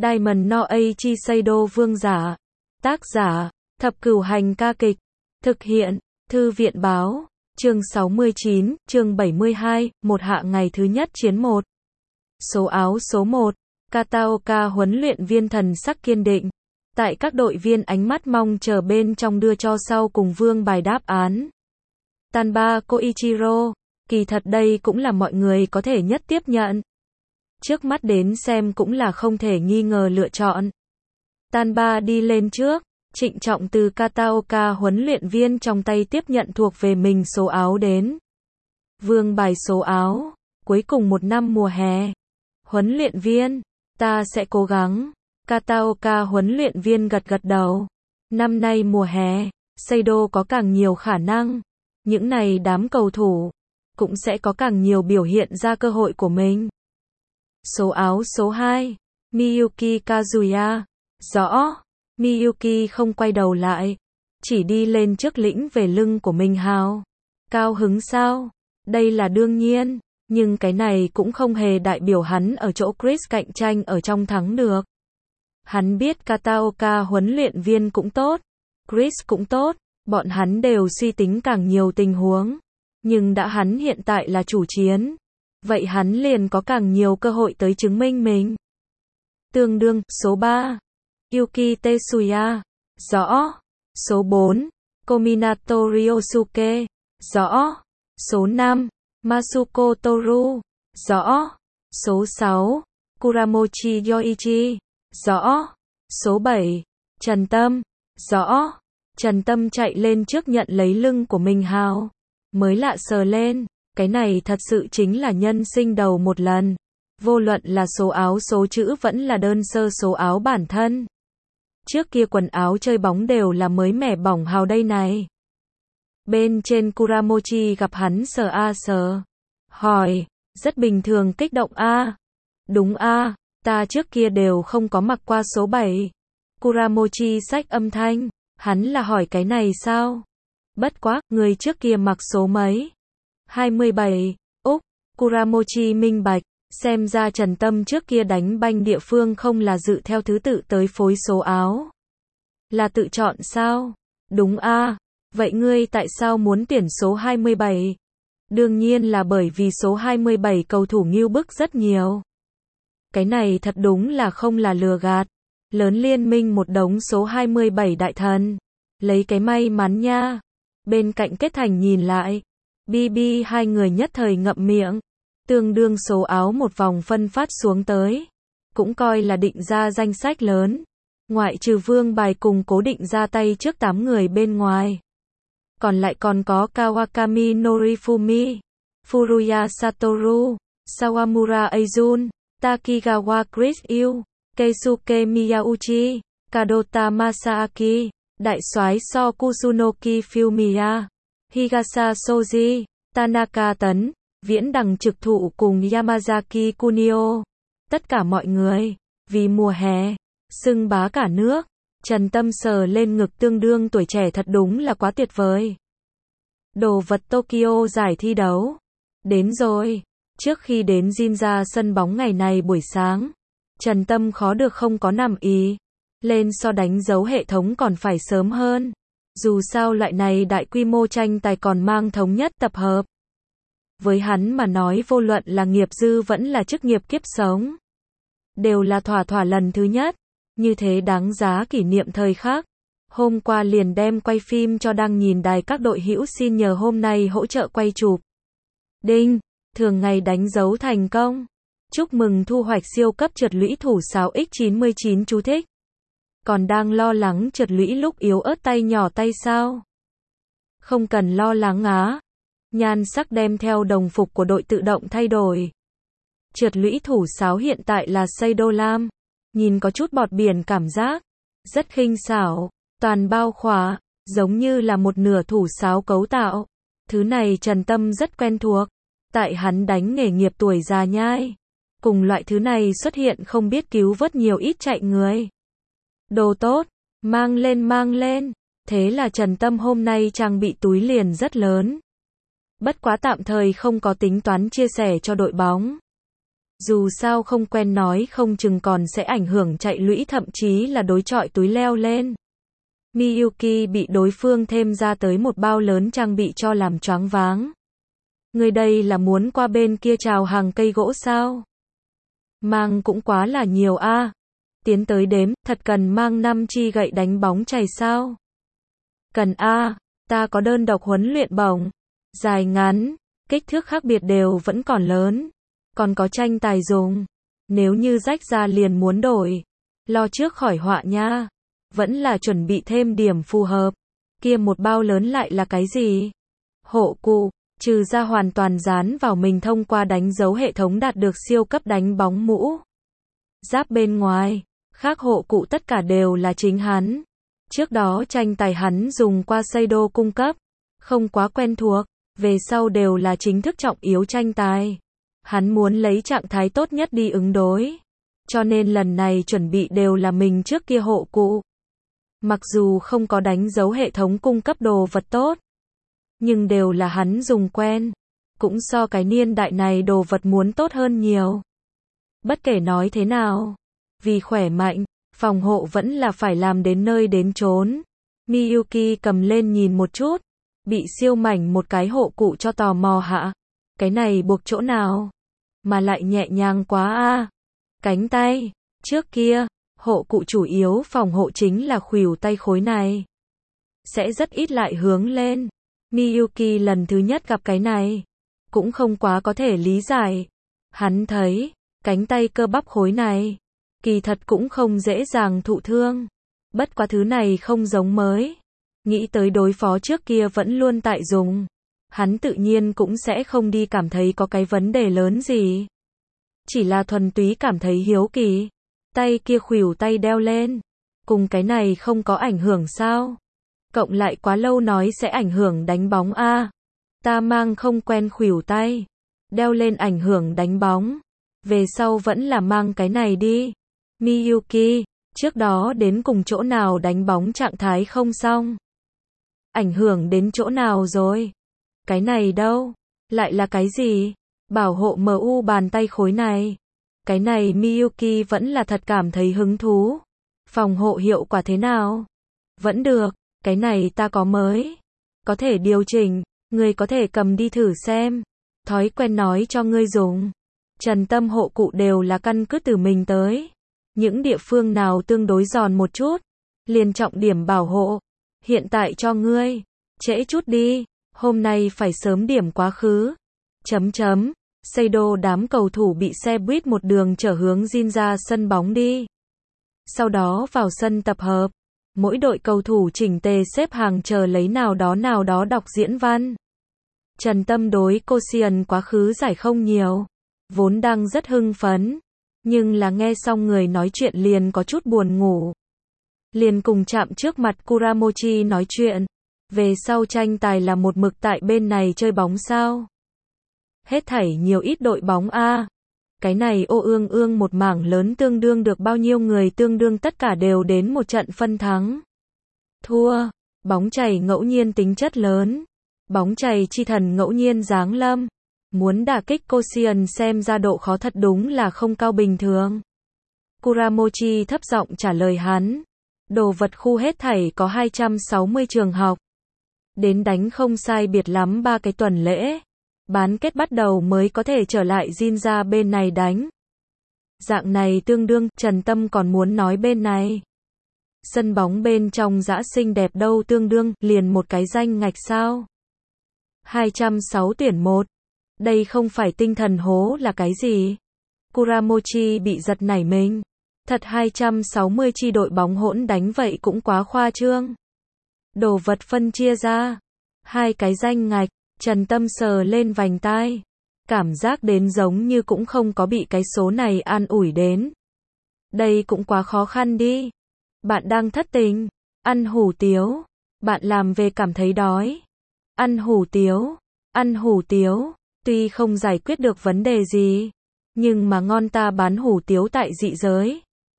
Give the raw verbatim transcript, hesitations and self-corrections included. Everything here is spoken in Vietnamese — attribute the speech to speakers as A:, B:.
A: Diamond no Eiichi Seido vương giả. Tác giả, Thập Cửu Hành ca kịch. Thực hiện, Thư viện báo. Chương sáu mươi chín, chương bảy mươi hai, một hạ ngày thứ nhất chiến một. Số áo số một. Kataoka huấn luyện viên thần sắc kiên định. Tại các đội viên ánh mắt mong chờ bên trong đưa cho sau cùng vương bài đáp án. Tanba Koichiro, kỳ thật đây cũng là mọi người có thể nhất tiếp nhận. Trước mắt đến xem cũng là không thể nghi ngờ lựa chọn. Tanba đi lên trước, trịnh trọng từ Kataoka huấn luyện viên trong tay tiếp nhận thuộc về mình số áo đến. Vương bài số áo, cuối cùng một năm mùa hè. Huấn luyện viên, ta sẽ cố gắng. Kataoka huấn luyện viên gật gật đầu. Năm nay mùa hè, Seido có càng nhiều khả năng. Những này đám cầu thủ cũng sẽ có càng nhiều biểu hiện ra cơ hội của mình. Số áo số hai, Miyuki Kazuya. Rõ, Miyuki không quay đầu lại, chỉ đi lên trước lĩnh về lưng của mình hào. Cao hứng sao? Đây là đương nhiên, nhưng cái này cũng không hề đại biểu hắn ở chỗ Chris cạnh tranh ở trong thắng được. Hắn biết Kataoka huấn luyện viên cũng tốt, Chris cũng tốt, bọn hắn đều suy tính càng nhiều tình huống. Nhưng đã hắn hiện tại là chủ chiến, vậy hắn liền có càng nhiều cơ hội tới chứng minh mình. Tương đương, số ba, Yuki Tetsuya. Rõ. Số bốn, Kominato Ryosuke. Rõ. Số năm, Masuko Toru. Rõ. Số sáu, Kuramochi Yoichi. Rõ. Số bảy, Trần Tâm. Rõ. Trần Tâm chạy lên trước nhận lấy lưng của mình hào. Mới lạ sờ lên, cái này thật sự chính là nhân sinh đầu một lần. Vô luận là số áo số chữ vẫn là đơn sơ số áo bản thân. Trước kia quần áo chơi bóng đều là mới mẻ bỏng hào đây này. Bên trên Kuramochi gặp hắn sờ a sờ. Hỏi, rất bình thường kích động a. Đúng a, ta trước kia đều không có mặc qua số bảy. Kuramochi xách âm thanh, hắn là hỏi cái này sao? Bất quá, người trước kia mặc số mấy? hai mươi bảy, Úc, Kuramochi minh bạch, xem ra Trần Tâm trước kia đánh banh địa phương không là dự theo thứ tự tới phối số áo. Là tự chọn sao? Đúng a, vậy ngươi tại sao muốn tuyển số hai mươi bảy? Đương nhiên là bởi vì số hai mươi bảy cầu thủ ngưu bức rất nhiều. Cái này thật đúng là không là lừa gạt. Lớn liên minh một đống số hai mươi bảy đại thần. Lấy cái may mắn nha. Bên cạnh Kết Thành nhìn lại. bê bê hai người nhất thời ngậm miệng. Tương đương số áo một vòng phân phát xuống tới. Cũng coi là định ra danh sách lớn. Ngoại trừ vương bài cùng cố định ra tay trước tám người bên ngoài. Còn lại còn có Kawakami Norifumi, Furuya Satoru, Sawamura Eijun, Takigawa Chris Yu, Keisuke Miyauchi, Kadota Masaaki, Đại soái So Kusunoki Fumiya, Higasa Soji, Tanaka Tấn, Viễn Đằng Trực Thụ cùng Yamazaki Kunio. Tất cả mọi người, vì mùa hè, xưng bá cả nước. Trần Tâm sờ lên ngực tương đương tuổi trẻ thật đúng là quá tuyệt vời. Đồ vật Tokyo giải thi đấu. Đến rồi. Trước khi đến Jinja sân bóng ngày này buổi sáng, Trần Tâm khó được không có nằm ý. Lên so đánh dấu hệ thống còn phải sớm hơn. Dù sao loại này đại quy mô tranh tài còn mang thống nhất tập hợp. Với hắn mà nói vô luận là nghiệp dư vẫn là chức nghiệp kiếp sống. Đều là thỏa thỏa lần thứ nhất. Như thế đáng giá kỷ niệm thời khắc. Hôm qua liền đem quay phim cho đang nhìn đài các đội hữu xin nhờ hôm nay hỗ trợ quay chụp. Đinh, thường ngày đánh dấu thành công. Chúc mừng thu hoạch siêu cấp trượt lũy thủ sáo nhân chín mươi chín chú thích. Còn đang lo lắng trượt lũy lúc yếu ớt tay nhỏ tay sao? Không cần lo lắng á. Nhan sắc đem theo đồng phục của đội tự động thay đổi. Trượt lũy thủ sáo hiện tại là Seido Lam. Nhìn có chút bọt biển cảm giác. Rất khinh xảo, toàn bao khóa, giống như là một nửa thủ sáo cấu tạo. Thứ này Trần Tâm rất quen thuộc. Tại hắn đánh nghề nghiệp tuổi già nhai. Cùng loại thứ này xuất hiện không biết cứu vớt nhiều ít chạy người. Đồ tốt, mang lên mang lên. Thế là Trần Tâm hôm nay trang bị túi liền rất lớn. Bất quá tạm thời không có tính toán chia sẻ cho đội bóng. Dù sao không quen nói không chừng còn sẽ ảnh hưởng chạy lũy thậm chí là đối chọi túi leo lên. Miyuki bị đối phương thêm ra tới một bao lớn trang bị cho làm choáng váng. Người đây là muốn qua bên kia chào hàng cây gỗ sao? Mang cũng quá là nhiều a. À. Tiến tới đếm, thật cần mang năm chi gậy đánh bóng chày sao? Cần a, à, ta có đơn độc huấn luyện bổng. Dài ngắn, kích thước khác biệt đều vẫn còn lớn. Còn có tranh tài dùng. Nếu như rách ra liền muốn đổi. Lo trước khỏi họa nha. Vẫn là chuẩn bị thêm điểm phù hợp. Kia một bao lớn lại là cái gì? Hộ cụ, trừ ra hoàn toàn dán vào mình thông qua đánh dấu hệ thống đạt được siêu cấp đánh bóng mũ. Giáp bên ngoài, khác hộ cụ tất cả đều là chính hắn. Trước đó tranh tài hắn dùng qua Seido cung cấp. Không quá quen thuộc, về sau đều là chính thức trọng yếu tranh tài. Hắn muốn lấy trạng thái tốt nhất đi ứng đối. Cho nên lần này chuẩn bị đều là mình trước kia hộ cụ. Mặc dù không có đánh dấu hệ thống cung cấp đồ vật tốt, nhưng đều là hắn dùng quen. Cũng so cái niên đại này đồ vật muốn tốt hơn nhiều. Bất kể nói thế nào, vì khỏe mạnh, phòng hộ vẫn là phải làm đến nơi đến chốn. Miyuki cầm lên nhìn một chút, bị siêu mảnh một cái hộ cụ cho tò mò hả? Cái này buộc chỗ nào? Mà lại nhẹ nhàng quá a. À. Cánh tay, trước kia, hộ cụ chủ yếu phòng hộ chính là khuỷu tay khối này. Sẽ rất ít lại hướng lên. Miyuki lần thứ nhất gặp cái này, cũng không quá có thể lý giải. Hắn thấy, cánh tay cơ bắp khối này, kỳ thật cũng không dễ dàng thụ thương. Bất quá thứ này không giống mới. Nghĩ tới đối phó trước kia vẫn luôn tại dùng. Hắn tự nhiên cũng sẽ không đi cảm thấy có cái vấn đề lớn gì. Chỉ là thuần túy cảm thấy hiếu kỳ. Tay kia khuỷu tay đeo lên. Cùng cái này không có ảnh hưởng sao? Cộng lại quá lâu nói sẽ ảnh hưởng đánh bóng a. À. Ta mang không quen khuỷu tay. Đeo lên ảnh hưởng đánh bóng. Về sau vẫn là mang cái này đi. Miyuki, trước đó đến cùng chỗ nào đánh bóng trạng thái không xong. Ảnh hưởng đến chỗ nào rồi? Cái này đâu? Lại là cái gì? Bảo hộ em u bàn tay khối này. Cái này Miyuki vẫn là thật cảm thấy hứng thú. Phòng hộ hiệu quả thế nào? Vẫn được, cái này ta có mới. Có thể điều chỉnh, ngươi có thể cầm đi thử xem. Thói quen nói cho ngươi dùng. Trần Tâm hộ cụ đều là căn cứ từ mình tới. Những địa phương nào tương đối giòn một chút, liền trọng điểm bảo hộ. Hiện tại cho ngươi, trễ chút đi, hôm nay phải sớm điểm quá khứ. Chấm chấm, Seido đám cầu thủ bị xe buýt một đường chở hướng Jin ra sân bóng đi. Sau đó vào sân tập hợp, mỗi đội cầu thủ chỉnh tề xếp hàng chờ lấy nào đó nào đó đọc diễn văn. Trần Tâm đối Korean quá khứ giải không nhiều, vốn đang rất hưng phấn, nhưng là nghe xong người nói chuyện liền có chút buồn ngủ. Liền cùng chạm trước mặt Kuramochi nói chuyện, về sau tranh tài là một mực tại bên này chơi bóng sao? Hết thảy nhiều ít đội bóng a. À. Cái này ô ương ương một mảng lớn tương đương được bao nhiêu người tương đương tất cả đều đến một trận phân thắng. Thua, bóng chày ngẫu nhiên tính chất lớn. Bóng chày chi thần ngẫu nhiên giáng lâm. Muốn đả kích Korean xem ra độ khó thật đúng là không cao bình thường. Kuramochi thấp giọng trả lời hắn. Đồ vật khu hết thảy có hai trăm sáu mươi trường học. Đến đánh không sai biệt lắm ba cái tuần lễ. Bán kết bắt đầu mới có thể trở lại Jin ra bên này đánh. Dạng này tương đương, Trần Tâm còn muốn nói bên này. Sân bóng bên trong dã xinh đẹp đâu tương đương, liền một cái danh ngạch sao. hai trăm sáu tuyển một. Đây không phải tinh thần hố là cái gì? Kuramochi bị giật nảy mình. Thật hai trăm sáu mươi chi đội bóng hỗn đánh vậy cũng quá khoa trương. Đồ vật phân chia ra. Hai cái danh ngạch. Trần Tâm sờ lên vành tai. Cảm giác đến giống như cũng không có bị cái số này an ủi đến. Đây cũng quá khó khăn đi. Bạn đang thất tình. Ăn hủ tiếu. Bạn làm về cảm thấy đói. Ăn hủ tiếu. Ăn hủ tiếu. Tuy không giải quyết được vấn đề gì. Nhưng mà ngon ta bán hủ tiếu tại dị giới.